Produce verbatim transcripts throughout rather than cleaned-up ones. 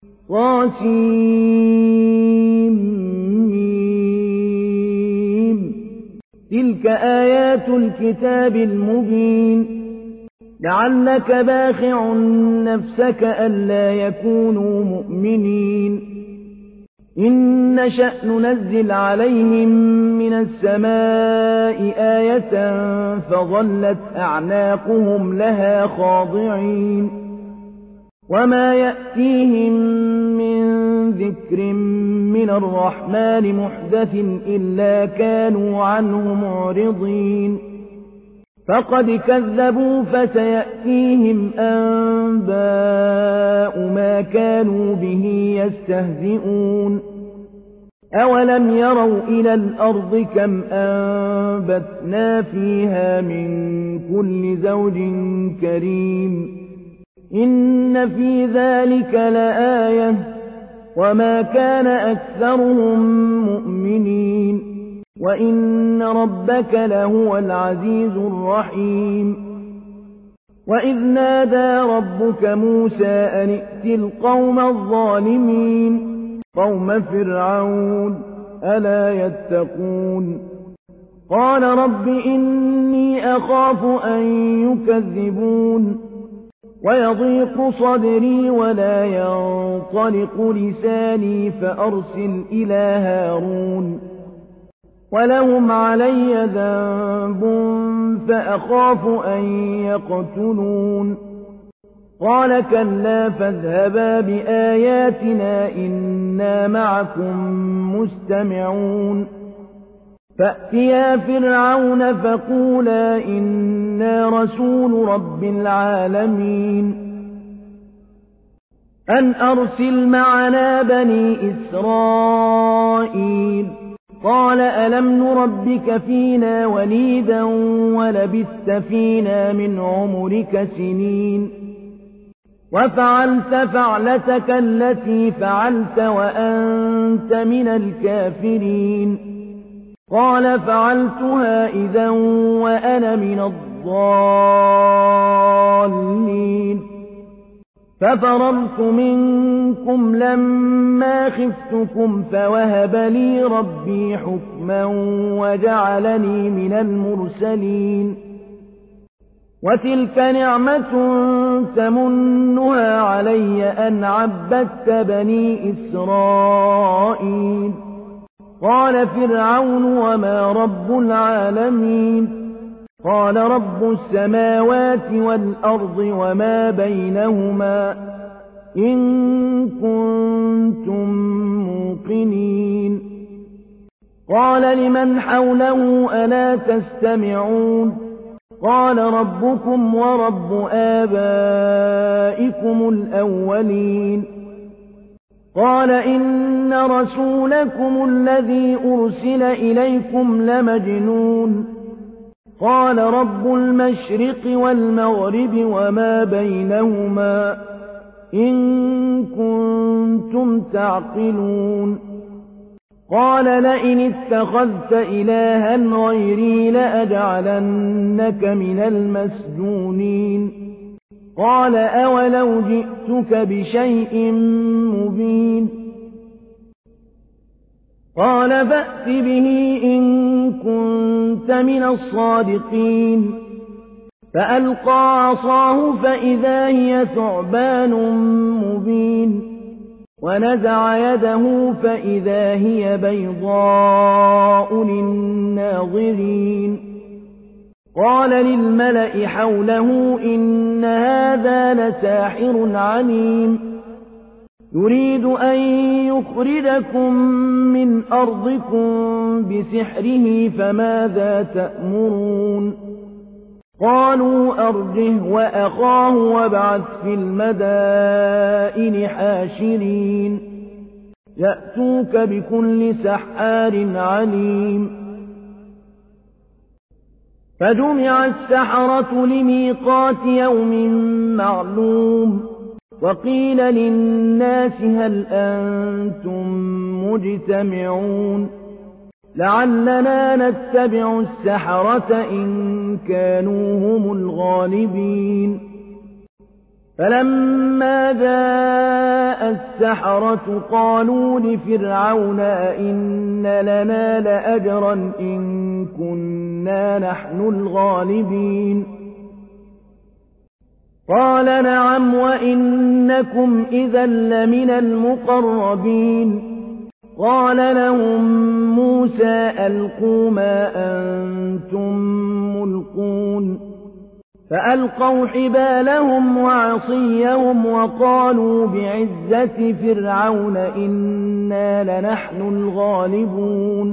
طاسيم تلك آيات الكتاب المبين لعلك باخع نفسك ألا يكونوا مؤمنين إن نشأ ننزل عليهم من السماء آية فظلت أعناقهم لها خاضعين وما يأتيهم من ذكر من الرحمن محدث إلا كانوا عنه معرضين فقد كذبوا فسيأتيهم أنباء ما كانوا به يستهزئون أولم يروا إلى الأرض كم أنبتنا فيها من كل زوج كريم إن في ذلك لآية وما كان أكثرهم مؤمنين وإن ربك لهو العزيز الرحيم وإذ نادى ربك موسى أن ائت القوم الظالمين قوم فرعون ألا يتقون قال رب إني أخاف أن يكذبون ويضيق صدري ولا ينطلق لساني فأرسل إلى هارون ولهم علي ذنب فأخاف أن يقتلون قال كلا فاذهبا بآياتنا إنا معكم مستمعون فأتيا فرعون فقولا إنا رسول رب العالمين أن أرسل معنا بني إسرائيل قال ألم نربك فينا وليدا ولبثت فينا من عمرك سنين وفعلت فعلتك التي فعلت وأنت من الكافرين قال فعلتها إذا وأنا من الضالين ففررت منكم لما خفتكم فوهب لي ربي حكما وجعلني من المرسلين وتلك نعمة تمنها علي أن عبدت بني إسرائيل قال فرعون وما رب العالمين قال رب السماوات والأرض وما بينهما إن كنتم موقنين قال لمن حوله ألا تستمعون قال ربكم ورب آبائكم الأولين قال إن رسولكم الذي أرسل إليكم لمجنون قال رب المشرق والمغرب وما بينهما إن كنتم تعقلون قال لئن اتخذت إلها غيري لأجعلنك من المسجونين قال أولو جئتك بشيء مبين قال فأت به إن كنت من الصادقين فألقى عصاه فإذا هي ثعبان مبين ونزع يده فإذا هي بيضاء للناظرين قال للملأ حوله إن هذا لساحر عليم يريد أن يخرجكم من أرضكم بسحره فماذا تأمرون قالوا أرجه وأخاه وابعث في المدائن حاشرين يأتوك بكل سحار عليم فجمع السحرة لميقات يوم معلوم وقيل للناس هل أنتم مجتمعون لعلنا نتبع السحرة إن كانوا هم الغالبين فلما جاء السحرة قالوا لفرعون أئن لنا لأجرا إن كنا نحن الغالبين قال نعم وإنكم إذا لمن المقربين قال لهم موسى ألقوا ما أنتم ملقون فألقوا حبالهم وعصيهم وقالوا بعزة فرعون إنا لنحن الغالبون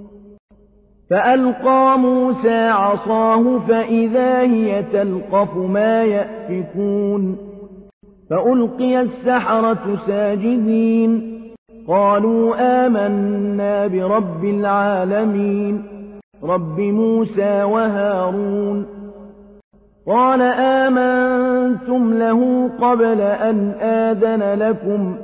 فألقى موسى عصاه فإذا هي تلقف ما يأفكون فألقي السحرة ساجدين قالوا آمنا برب العالمين رب موسى وهارون قال آمنتم له قبل أن آذن لكم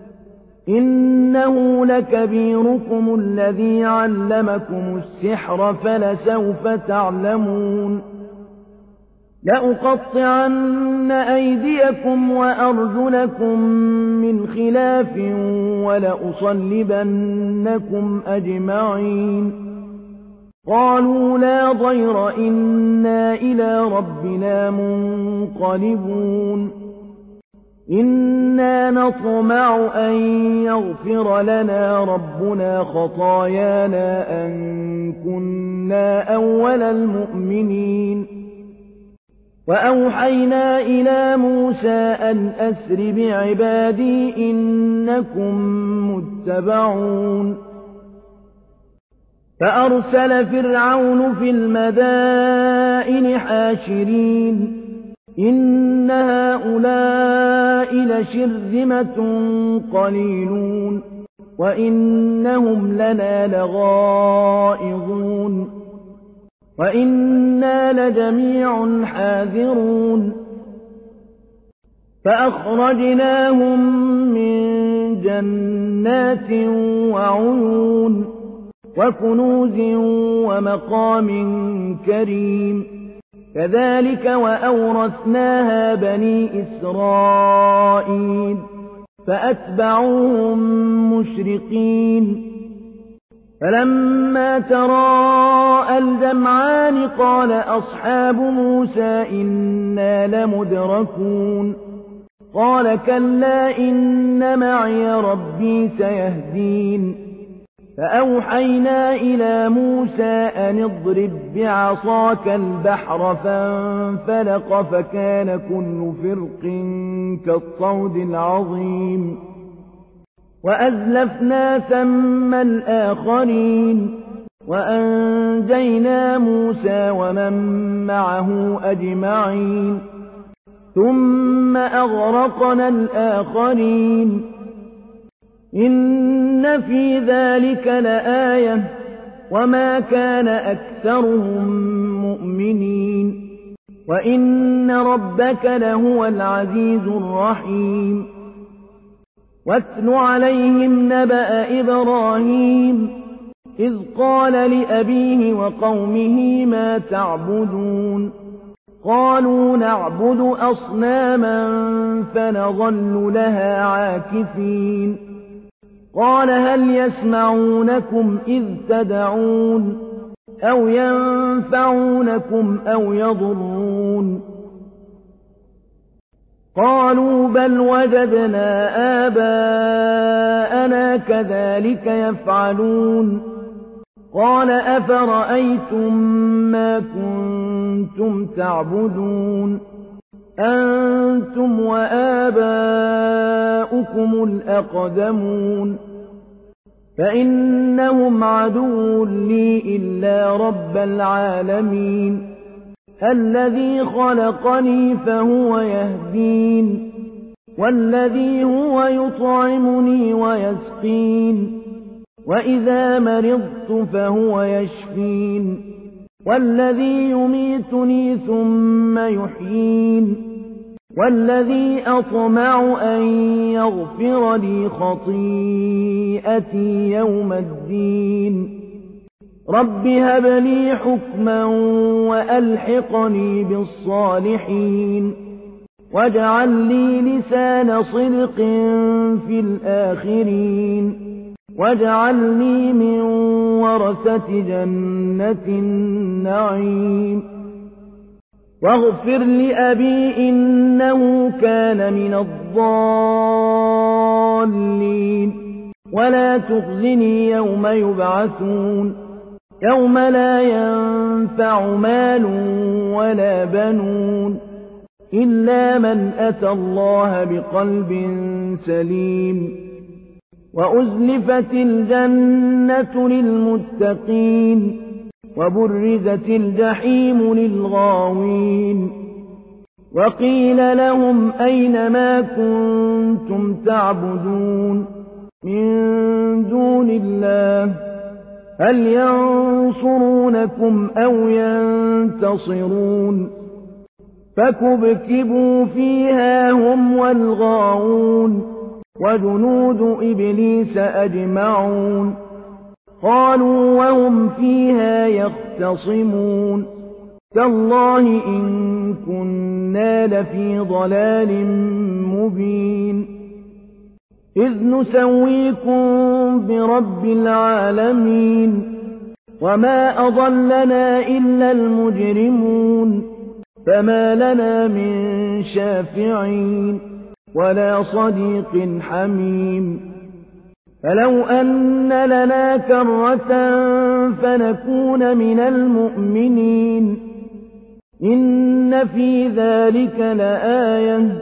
إنه لكبيركم الذي علمكم السحر فلسوف تعلمون لأقطعن أيديكم وأرجلكم من خلاف ولأصلبنكم أجمعين قالوا لا ضير إنا إلى ربنا منقلبون إنا نطمع أن يغفر لنا ربنا خطايانا أن كنا أول المؤمنين وأوحينا إلى موسى أن أسر بعبادي إنكم متبعون فأرسل فرعون في المدائن حاشرين إن هؤلاء لشرذمة قليلون وإنهم لنا لغائظون وإنا لجميع حاذرون فأخرجناهم من جنات وعيون وكنوز ومقام كريم كذلك وأورثناها بني إسرائيل فأتبعوهم مشرقين فلما تراءى الجمعان قال أصحاب موسى إنا لمدركون قال كلا إن معي ربي سيهدين فأوحينا إلى موسى أن اضرب بعصاك البحر فانفلق فكان كل فرق كالطود العظيم وأزلفنا ثم الآخرين وأنجينا موسى ومن معه أجمعين ثم أغرقنا الآخرين إن في ذلك لآية وما كان أكثرهم مؤمنين وإن ربك لهو العزيز الرحيم واتل عليهم نبأ إبراهيم إذ قال لأبيه وقومه ما تعبدون قالوا نعبد أصناما فنظل لها عاكفين قال هل يسمعونكم إذ تدعون أو ينفعونكم أو يضرون قالوا بل وجدنا آباءنا كذلك يفعلون قال أفرأيتم ما كنتم تعبدون أنتم وآباؤكم الأقدمون فإنهم عدو لي إلا رب العالمين الذي خلقني فهو يهدين والذي هو يطعمني ويسقين وإذا مرضت فهو يشفين والذي يميتني ثم يحيين والذي أطمع أن يغفر لي خطيئتي يوم الدين رب هب لي حكما وألحقني بالصالحين واجعل لي لسان صدق في الآخرين واجعلني من ورثة جنة النعيم واغفر لأبي إنه كان من الضالين ولا تخزني يوم يبعثون يوم لا ينفع مال ولا بنون إلا من أتى الله بقلب سليم وأزلفت الجنة للمتقين وبرزت الجحيم للغاوين وقيل لهم أين ما كنتم تعبدون من دون الله هل ينصرونكم أو ينتصرون فكبكبوا فيها هم والغاوون وجنود إبليس أجمعون قالوا وهم فيها يختصمون تالله إن كنا لفي ضلال مبين إذ نسويكم برب العالمين وما أضلنا إلا المجرمون فما لنا من شافعين ولا صديق حميم فلو أن لنا كرة فنكون من المؤمنين إن في ذلك لآية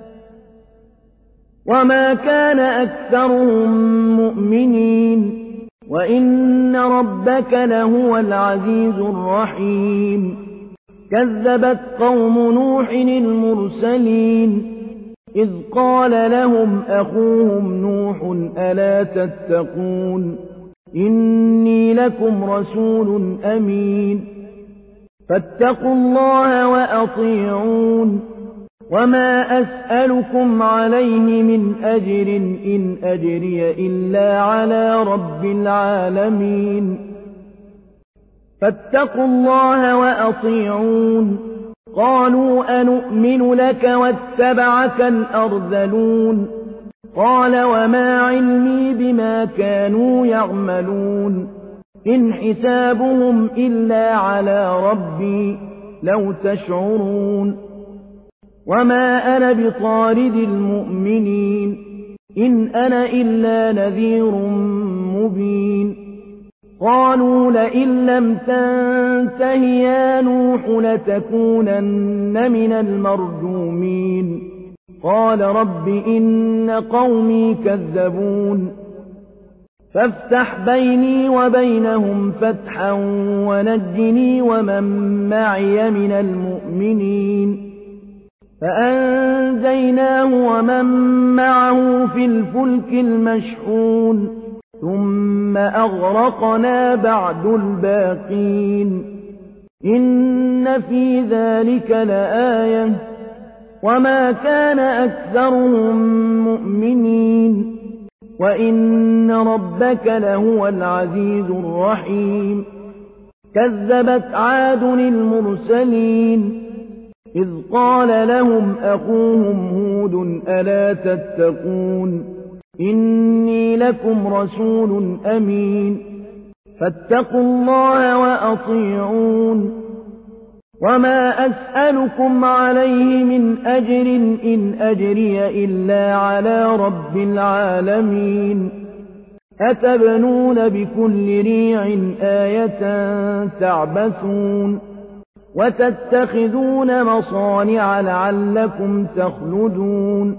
وما كان أكثرهم مؤمنين وإن ربك لهو العزيز الرحيم كذبت قوم نوح المرسلين إذ قال لهم أخوهم نوح ألا تتقون إني لكم رسول أمين فاتقوا الله وأطيعون وما أسألكم عليه من أجر إن أجري إلا على رب العالمين فاتقوا الله وأطيعون قالوا أنؤمن لك واتبعك الأرذلون قال وما علمي بما كانوا يعملون إن حسابهم إلا على ربي لو تشعرون وما أنا بطارد المؤمنين إن أنا إلا نذير مبين قالوا لئن لم تنته يا نوح لتكونن من المرجومين قال رب إن قومي كذبون فافتح بيني وبينهم فتحا ونجني ومن معي من المؤمنين فأنجيناه ومن معه في الفلك المشحون ثم أغرقنا بعد الباقين إن في ذلك لآية وما كان أكثرهم مؤمنين وإن ربك لهو العزيز الرحيم كذبت عاد المرسلين إذ قال لهم أخوهم هود ألا تتقون إني لكم رسول أمين فاتقوا الله وأطيعون وما أسألكم عليه من أجر إن أجري إلا على رب العالمين أتبنون بكل ريع آية تعبثون وتتخذون مصانع لعلكم تخلدون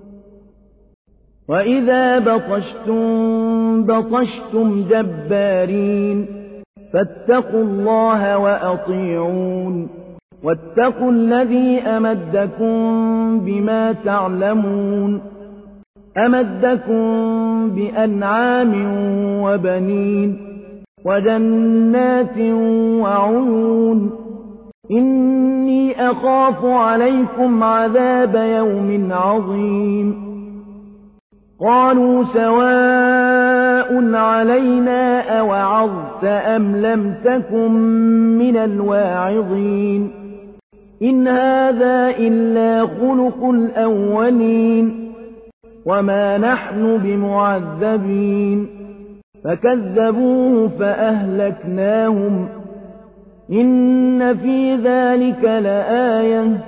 وإذا بطشتم بطشتم جبارين فاتقوا الله وأطيعون واتقوا الذي أمدكم بما تعلمون أمدكم بأنعام وبنين وجنات وعيون إني أخاف عليكم عذاب يوم عظيم قالوا سواء علينا أوعظت أم لم تكن من الواعظين إن هذا إلا خلق الأولين وما نحن بمعذبين فكذبوه فأهلكناهم إن في ذلك لآية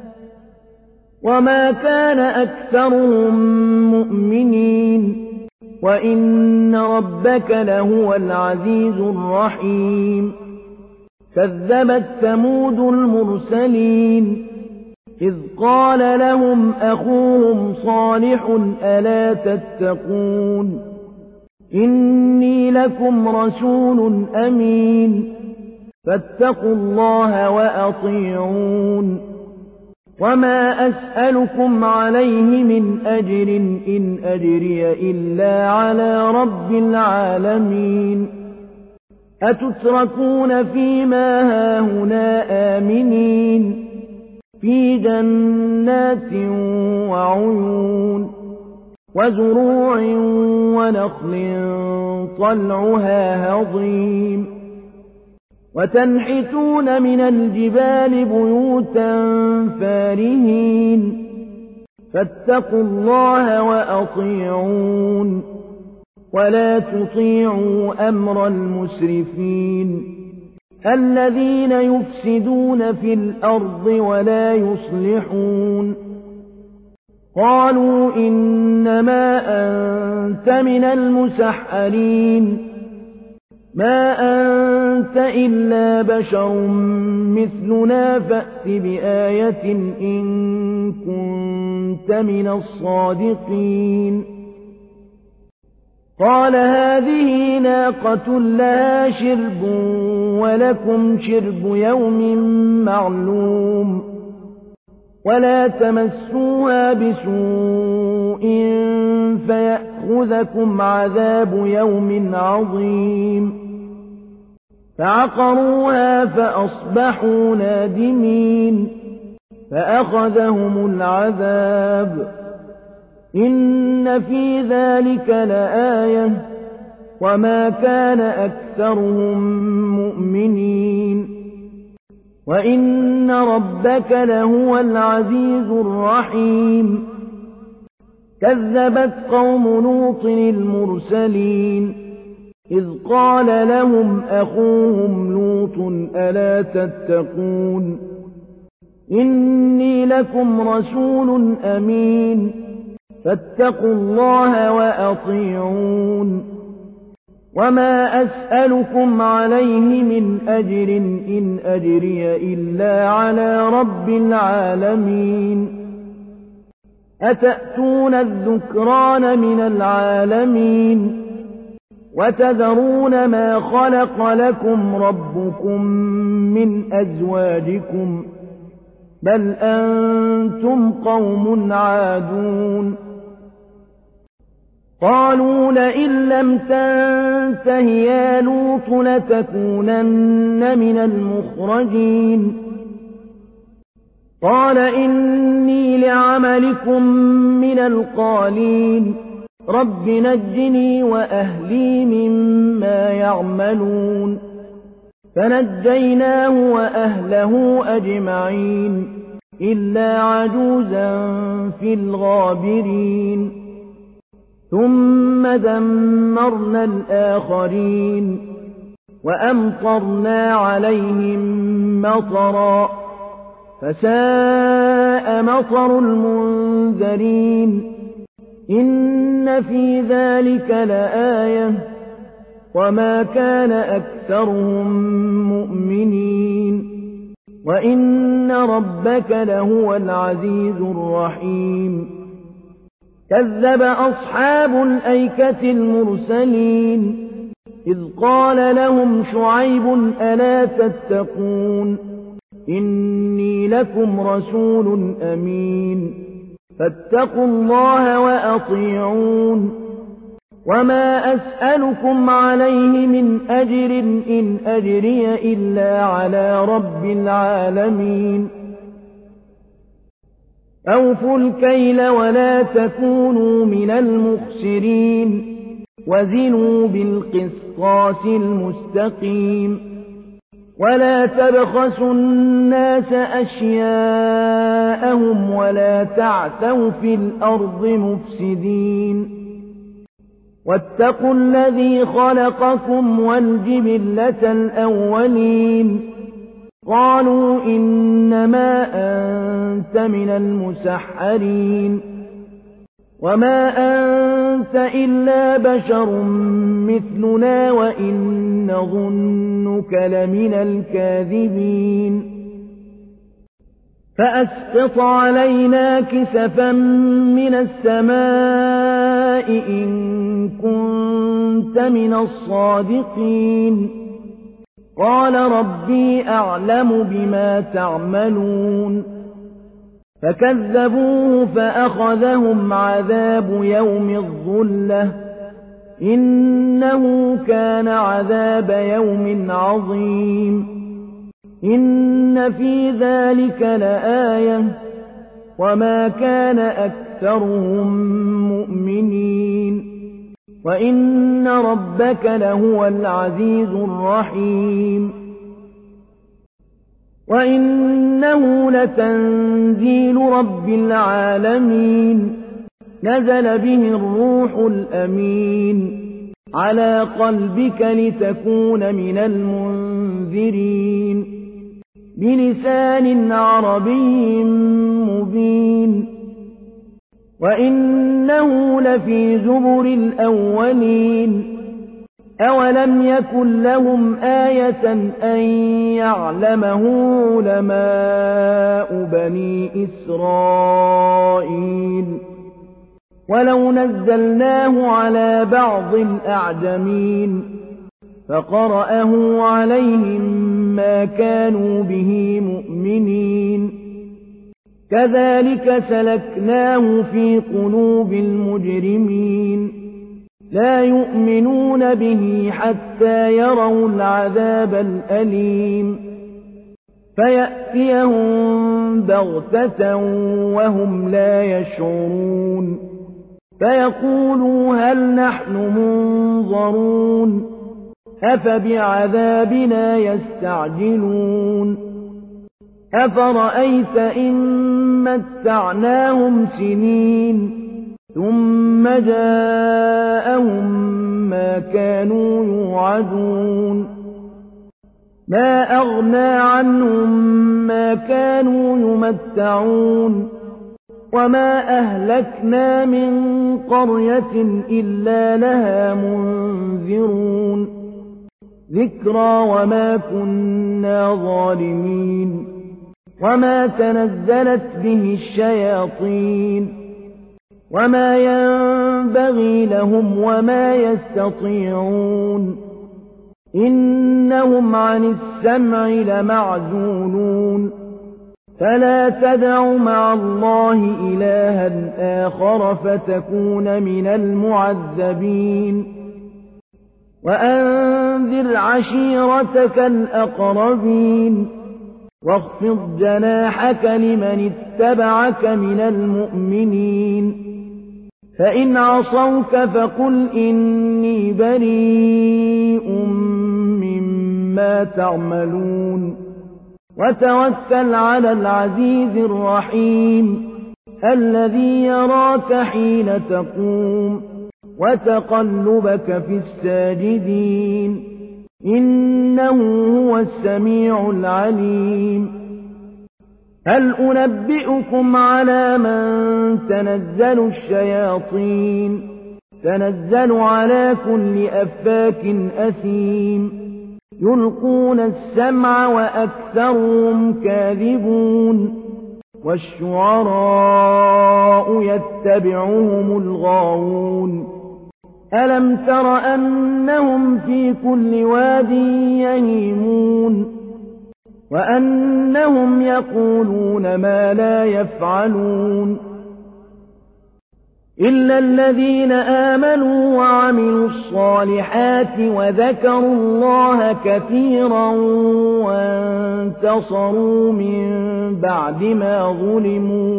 وما كان أكثرهم مؤمنين وإن ربك لهو العزيز الرحيم كذبت ثمود المرسلين إذ قال لهم أخوهم صالح ألا تتقون إني لكم رسول أمين فاتقوا الله وأطيعون وما أسألكم عليه من أجر إن أجري إلا على رب العالمين أتتركون فيما هاهنا آمنين في جنات وعيون وزروع ونخل طلعها هضيم وتنحتون من الجبال بيوتا فارهين فاتقوا الله وأطيعون ولا تطيعوا أمر المسرفين الذين يفسدون في الأرض ولا يصلحون قالوا إنما أنت من المسحرين ما أنت إلا بشر مثلنا فأت بآية إن كنت من الصادقين قال هذه ناقة لها شرب ولكم شرب يوم معلوم ولا تمسوها بسوء فيأخذكم عذاب يوم عظيم فعقروها فأصبحوا نادمين فأخذهم العذاب إن في ذلك لآية وما كان أكثرهم مؤمنين وإن ربك لهو العزيز الرحيم كذبت قوم لوط المرسلين إذ قال لهم أخوهم لوط ألا تتقون إني لكم رسول أمين فاتقوا الله وأطيعون وما أسألكم عليه من أجر إن أجري إلا على رب العالمين أتأتون الذكران من العالمين وتذرون ما خلق لكم ربكم من أزواجكم بل أنتم قوم عادون قالوا لئن لم تنته يا لوط لتكونن من المخرجين قال إني لعملكم من القالين رب نجني وأهلي مما يعملون فنجيناه وأهله أجمعين إلا عجوزا في الغابرين ثم دمرنا الآخرين وأمطرنا عليهم مطرا فساء مطر المنذرين إن في ذلك لآية وما كان أكثرهم مؤمنين وإن ربك لهو العزيز الرحيم كذب أصحاب الأيكة المرسلين إذ قال لهم شعيب ألا تتقون إني لكم رسول أمين فاتقوا الله وأطيعون وما أسألكم عليه من أجر إن أجري إلا على رب العالمين أوفوا الكيل ولا تكونوا من المخسرين وزنوا بالقسطاس المستقيم ولا تبخسوا الناس أشياءهم ولا تعثوا في الأرض مفسدين واتقوا الذي خلقكم والجبلة الأولين قالوا إنما أنت من المسحرين وما أنت إلا بشر مثلنا وإن نظنك لمن الكاذبين فأسقط علينا كسفا من السماء إن كنت من الصادقين قال ربي أعلم بما تعملون فكذبوه فأخذهم عذاب يوم الظلة إنه كان عذاب يوم عظيم إن في ذلك لآية وما كان أكثرهم مؤمنين وإن ربك لهو العزيز الرحيم وإنه لتنزيل رب العالمين نزل به الروح الأمين على قلبك لتكون من المنذرين بلسان عربي مبين وإنه لفي زبر الأولين أولم يكن لهم آية أن يعلمه علماء بني إسرائيل ولو نزلناه على بعض الأعجمين فقرأه عليهم ما كانوا به مؤمنين كذلك سلكناه في قلوب المجرمين لا يؤمنون به حتى يروا العذاب الأليم فيأتيهم بغتة وهم لا يشعرون فيقولوا هل نحن منظرون أفبعذابنا يستعجلون أفرأيت إن متعناهم سنين ثم جاءهم ما كانوا يوعدون ما أغنى عنهم ما كانوا يمتعون وما أهلكنا من قرية إلا لها منذرون ذكرى وما كنا ظالمين وما تنزلت به الشياطين وما ينبغي لهم وما يستطيعون إنهم عن السمع لمعزولون فلا تدع مع الله إلها آخر فتكون من المعذبين وأنذر عشيرتك الأقربين واخفض جناحك لمن اتبعك من المؤمنين فإن عصوك فقل إني بريء مما تعملون وتوكل على العزيز الرحيم الذي يراك حين تقوم وتقلبك في الساجدين إنه هو السميع العليم هل أنبئكم على من تنزل الشياطين تنزل على كل أفاك أثيم يلقون السمع وأكثرهم كاذبون والشعراء يتبعهم الغاوون ألم تر أنهم في كل واد يهيمون وأنهم يقولون ما لا يفعلون إلا الذين آمنوا وعملوا الصالحات وذكروا الله كثيرا وانتصروا من بعد ما ظلموا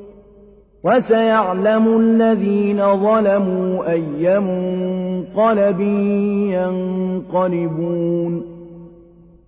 وسيعلم الذين ظلموا أي منقلب ينقلبون